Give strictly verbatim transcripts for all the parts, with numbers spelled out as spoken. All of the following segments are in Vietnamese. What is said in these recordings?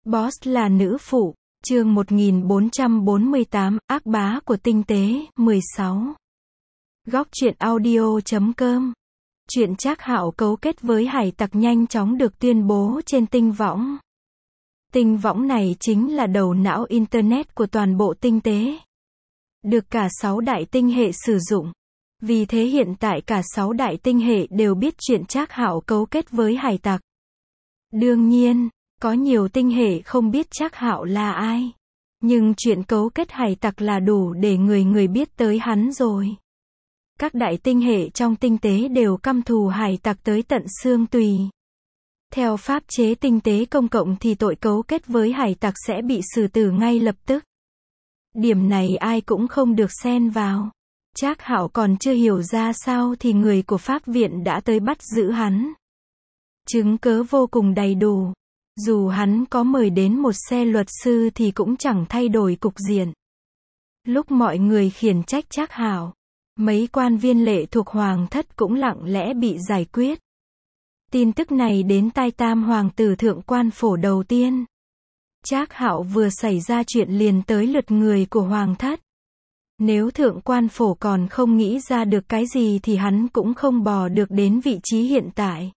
Boss là nữ phụ, chương một nghìn bốn trăm bốn mươi tám, ác bá của tinh tế, mười sáu. Góc truyện audio chấm com. Chuyện Trác Hạo cấu kết với hải tặc nhanh chóng được tuyên bố trên tinh võng. Tinh võng này chính là đầu não Internet của toàn bộ tinh tế. Được cả sáu đại tinh hệ sử dụng. Vì thế hiện tại cả sáu đại tinh hệ đều biết chuyện Trác Hạo cấu kết với hải tặc. Đương nhiên, có nhiều tinh hệ không biết Trác Hạo là ai. Nhưng chuyện cấu kết hải tặc là đủ để người người biết tới hắn rồi. Các đại tinh hệ trong tinh tế đều căm thù hải tặc tới tận xương tùy. Theo pháp chế tinh tế công cộng thì tội cấu kết với hải tặc sẽ bị xử tử ngay lập tức. Điểm này ai cũng không được xen vào. Trác Hạo còn chưa hiểu ra sao thì người của pháp viện đã tới bắt giữ hắn. Chứng cớ vô cùng đầy đủ. Dù hắn có mời đến một xe luật sư thì cũng chẳng thay đổi cục diện. Lúc mọi người khiển trách Trác Hạo, mấy quan viên lệ thuộc hoàng thất cũng lặng lẽ bị giải quyết. Tin tức này đến tai tam hoàng tử thượng quan phổ đầu tiên. Trác Hạo vừa xảy ra chuyện liền tới lượt người của hoàng thất. Nếu thượng quan phổ còn không nghĩ ra được cái gì thì hắn cũng không bò được đến vị trí hiện tại.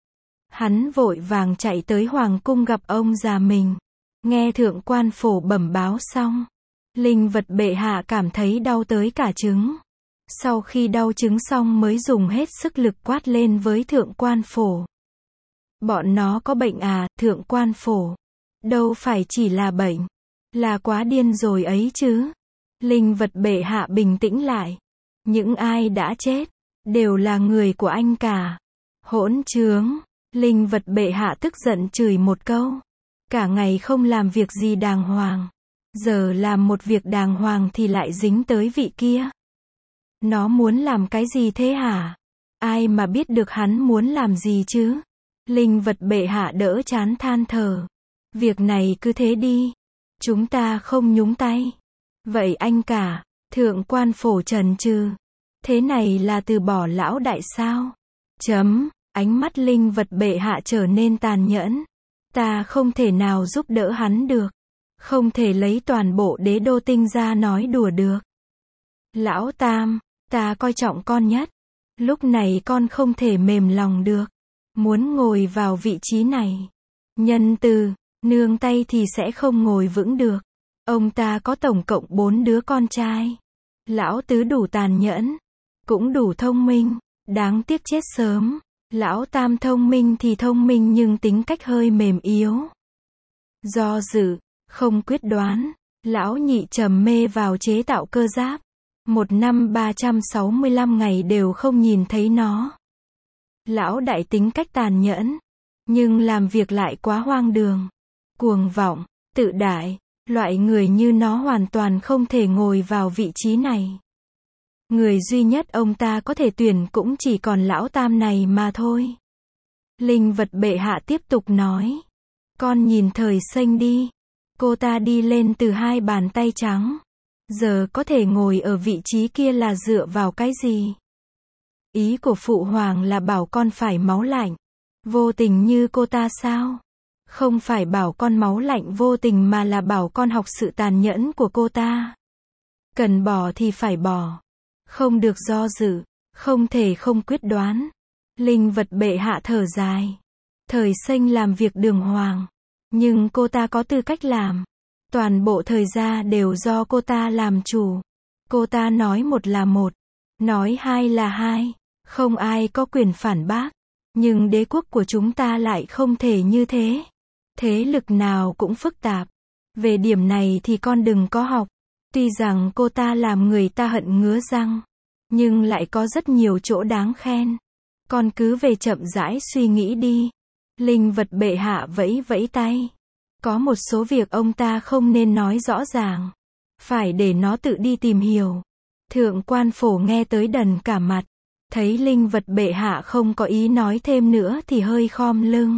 Hắn vội vàng chạy tới hoàng cung gặp ông già mình. Nghe thượng quan phổ bẩm báo xong, linh vật bệ hạ cảm thấy đau tới cả trứng. Sau khi đau trứng xong mới dùng hết sức lực quát lên với thượng quan phổ. Bọn nó có bệnh à, thượng quan phổ? Đâu phải chỉ là bệnh, là quá điên rồi ấy chứ. Linh vật bệ hạ bình tĩnh lại. Những ai đã chết, đều là người của anh cả. Hỗn trướng. Linh vật bệ hạ tức giận chửi một câu. Cả ngày không làm việc gì đàng hoàng. Giờ làm một việc đàng hoàng thì lại dính tới vị kia. Nó muốn làm cái gì thế hả? Ai mà biết được hắn muốn làm gì chứ? Linh vật bệ hạ đỡ chán than thở. Việc này cứ thế đi. Chúng ta không nhúng tay. Vậy anh cả, thượng quan phổ trần trừ. Thế này là từ bỏ lão đại sao? Chấm. Ánh mắt linh vật bệ hạ trở nên tàn nhẫn. Ta không thể nào giúp đỡ hắn được. Không thể lấy toàn bộ đế đô tinh ra nói đùa được. Lão tam, ta coi trọng con nhất. Lúc này con không thể mềm lòng được. Muốn ngồi vào vị trí này. Nhân từ, nương tay thì sẽ không ngồi vững được. Ông ta có tổng cộng bốn đứa con trai. Lão tứ đủ tàn nhẫn. Cũng đủ thông minh. Đáng tiếc chết sớm. Lão tam thông minh thì thông minh nhưng tính cách hơi mềm yếu. Do dự, không quyết đoán. Lão nhị trầm mê vào chế tạo cơ giáp. Một năm ba trăm sáu mươi lăm ngày đều không nhìn thấy nó. Lão đại tính cách tàn nhẫn. Nhưng làm việc lại quá hoang đường. Cuồng vọng, tự đại. Loại người như nó hoàn toàn không thể ngồi vào vị trí này. Người duy nhất ông ta có thể tuyển cũng chỉ còn lão tam này mà thôi. Linh vật bệ hạ tiếp tục nói. Con nhìn thời xanh đi. Cô ta đi lên từ hai bàn tay trắng. Giờ có thể ngồi ở vị trí kia là dựa vào cái gì? Ý của phụ hoàng là bảo con phải máu lạnh. Vô tình như cô ta sao? Không phải bảo con máu lạnh vô tình mà là bảo con học sự tàn nhẫn của cô ta. Cần bỏ thì phải bỏ. Không được do dự, không thể không quyết đoán. Linh vật bệ hạ thở dài. Thời xanh làm việc đường hoàng. Nhưng cô ta có tư cách làm. Toàn bộ thời gian đều do cô ta làm chủ. Cô ta nói một là một. Nói hai là hai. Không ai có quyền phản bác. Nhưng đế quốc của chúng ta lại không thể như thế. Thế lực nào cũng phức tạp. Về điểm này thì con đừng có học. Tuy rằng cô ta làm người ta hận ngứa răng. Nhưng lại có rất nhiều chỗ đáng khen. Con cứ về chậm rãi suy nghĩ đi. Linh vật bệ hạ vẫy vẫy tay. Có một số việc ông ta không nên nói rõ ràng. Phải để nó tự đi tìm hiểu. Thượng quan phổ nghe tới đần cả mặt. Thấy linh vật bệ hạ không có ý nói thêm nữa thì hơi khom lưng.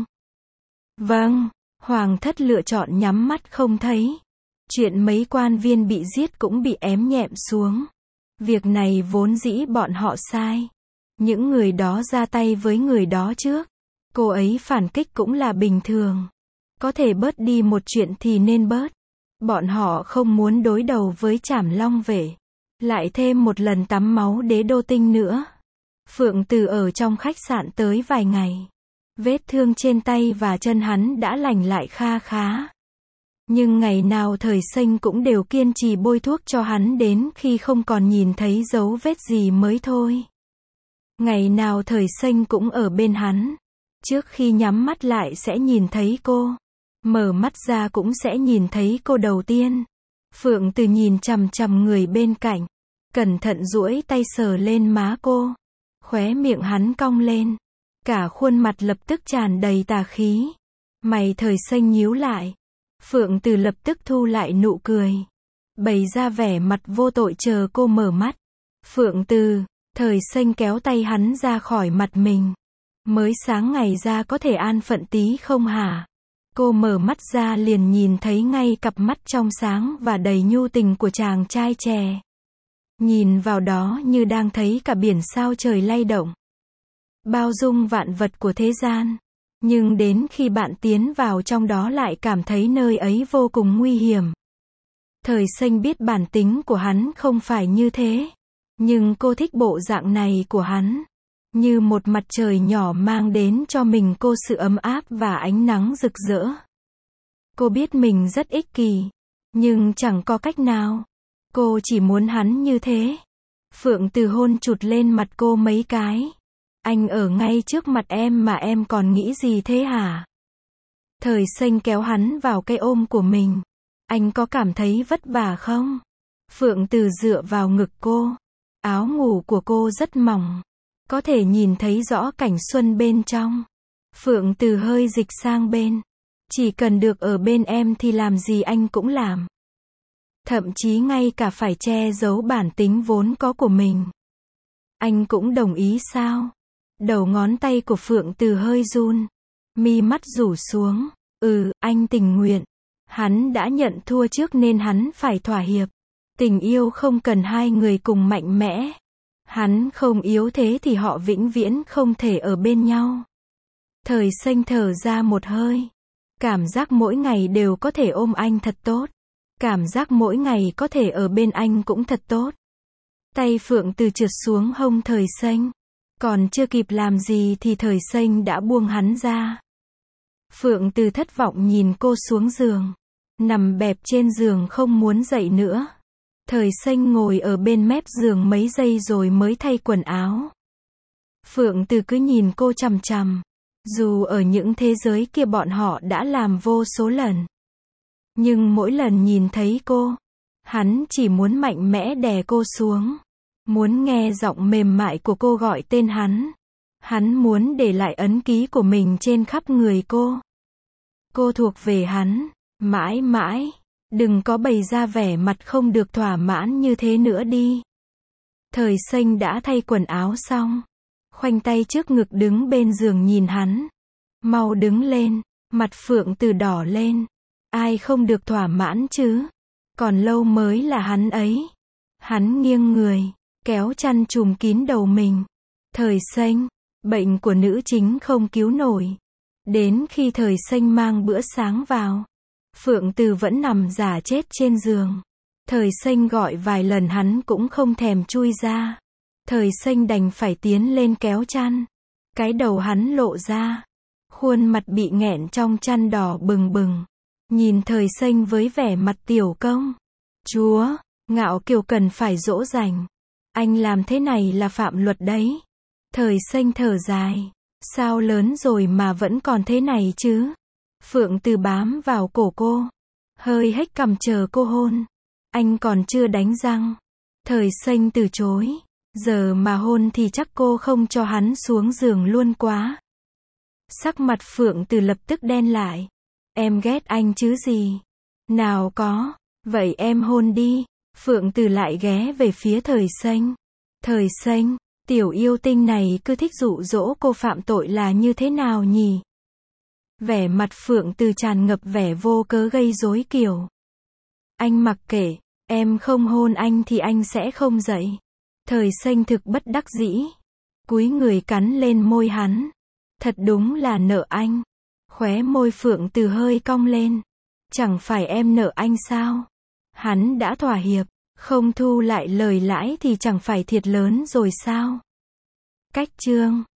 Vâng, hoàng thất lựa chọn nhắm mắt không thấy. Chuyện mấy quan viên bị giết cũng bị ém nhẹm xuống. Việc này vốn dĩ bọn họ sai. Những người đó ra tay với người đó trước. Cô ấy phản kích cũng là bình thường. Có thể bớt đi một chuyện thì nên bớt. Bọn họ không muốn đối đầu với Trảm Long Vệ. Lại thêm một lần tắm máu Đế Đô Tinh nữa. Phượng Từ ở trong khách sạn tới vài ngày. Vết thương trên tay và chân hắn đã lành lại kha khá. Nhưng ngày nào Thời Xanh cũng đều kiên trì bôi thuốc cho hắn đến khi không còn nhìn thấy dấu vết gì mới thôi. Ngày nào Thời Xanh cũng ở bên hắn. Trước khi nhắm mắt lại sẽ nhìn thấy cô. Mở mắt ra cũng sẽ nhìn thấy cô đầu tiên. Phượng Từ nhìn chằm chằm người bên cạnh. Cẩn thận duỗi tay sờ lên má cô. Khóe miệng hắn cong lên. Cả khuôn mặt lập tức tràn đầy tà khí. Mày Thời Xanh nhíu lại. Phượng Từ lập tức thu lại nụ cười. Bày ra vẻ mặt vô tội chờ cô mở mắt. Phượng Từ, Thời Xanh kéo tay hắn ra khỏi mặt mình. Mới sáng ngày ra có thể an phận tí không hả? Cô mở mắt ra liền nhìn thấy ngay cặp mắt trong sáng và đầy nhu tình của chàng trai trẻ. Nhìn vào đó như đang thấy cả biển sao trời lay động. Bao dung vạn vật của thế gian. Nhưng đến khi bạn tiến vào trong đó lại cảm thấy nơi ấy vô cùng nguy hiểm. Thời Xanh biết bản tính của hắn không phải như thế. Nhưng cô thích bộ dạng này của hắn. Như một mặt trời nhỏ mang đến cho mình cô sự ấm áp và ánh nắng rực rỡ. Cô biết mình rất ích kỷ. Nhưng chẳng có cách nào. Cô chỉ muốn hắn như thế. Phượng Từ hôn chụt lên mặt cô mấy cái. Anh ở ngay trước mặt em mà em còn nghĩ gì thế hả? Thời Xanh kéo hắn vào cái ôm của mình. Anh có cảm thấy vất vả không? Phượng Từ dựa vào ngực cô. Áo ngủ của cô rất mỏng. Có thể nhìn thấy rõ cảnh xuân bên trong. Phượng Từ hơi dịch sang bên. Chỉ cần được ở bên em thì làm gì anh cũng làm. Thậm chí ngay cả phải che giấu bản tính vốn có của mình. Anh cũng đồng ý sao? Đầu ngón tay của Phượng Từ hơi run. Mi mắt rủ xuống. Ừ, anh tình nguyện. Hắn đã nhận thua trước nên hắn phải thỏa hiệp. Tình yêu không cần hai người cùng mạnh mẽ. Hắn không yếu thế thì họ vĩnh viễn không thể ở bên nhau. Thời Xanh thở ra một hơi. Cảm giác mỗi ngày đều có thể ôm anh thật tốt. Cảm giác mỗi ngày có thể ở bên anh cũng thật tốt. Tay Phượng Từ trượt xuống hông Thời Xanh. Còn chưa kịp làm gì thì Thời Xanh đã buông hắn ra. Phượng Từ thất vọng nhìn cô xuống giường. Nằm bẹp trên giường không muốn dậy nữa. Thời Xanh ngồi ở bên mép giường mấy giây rồi mới thay quần áo. Phượng Từ cứ nhìn cô chằm chằm. Dù ở những thế giới kia bọn họ đã làm vô số lần. Nhưng mỗi lần nhìn thấy cô, hắn chỉ muốn mạnh mẽ đè cô xuống. Muốn nghe giọng mềm mại của cô gọi tên hắn. Hắn muốn để lại ấn ký của mình trên khắp người cô. Cô thuộc về hắn, mãi mãi. Đừng có bày ra vẻ mặt không được thỏa mãn như thế nữa đi. Thời Xanh đã thay quần áo xong. Khoanh tay trước ngực đứng bên giường nhìn hắn. Mau đứng lên, mặt Phượng Từ đỏ lên. Ai không được thỏa mãn chứ? Còn lâu mới là hắn ấy. Hắn nghiêng người, kéo chăn trùm kín đầu mình. Thời Xanh, bệnh của nữ chính không cứu nổi. Đến khi Thời Xanh mang bữa sáng vào, Phượng Từ vẫn nằm giả chết trên giường. Thời Xanh gọi vài lần hắn cũng không thèm chui ra. Thời Xanh đành phải tiến lên kéo chăn. Cái đầu hắn lộ ra. Khuôn mặt bị nghẹn trong chăn đỏ bừng bừng. Nhìn Thời Xanh với vẻ mặt tiểu công. Chúa, Ngạo Kiều cần phải dỗ dành. Anh làm thế này là phạm luật đấy. Thời Xanh thở dài. Sao lớn rồi mà vẫn còn thế này chứ? Phượng Từ bám vào cổ cô. Hơi hếch cằm chờ cô hôn. Anh còn chưa đánh răng. Thời Xanh từ chối. Giờ mà hôn thì chắc cô không cho hắn xuống giường luôn quá. Sắc mặt Phượng Từ lập tức đen lại. Em ghét anh chứ gì? Nào có. Vậy em hôn đi. Phượng Từ lại ghé về phía Thời Xanh. Thời Xanh, tiểu yêu tinh này cứ thích dụ dỗ cô phạm tội là như thế nào nhỉ? Vẻ mặt Phượng Từ tràn ngập vẻ vô cớ gây rối kiểu. Anh mặc kệ, em không hôn anh thì anh sẽ không dậy. Thời Xanh thực bất đắc dĩ. Cúi người cắn lên môi hắn. Thật đúng là nợ anh. Khóe môi Phượng Từ hơi cong lên. Chẳng phải em nợ anh sao? Hắn đã thỏa hiệp, không thu lại lời lãi thì chẳng phải thiệt lớn rồi sao? Cách chương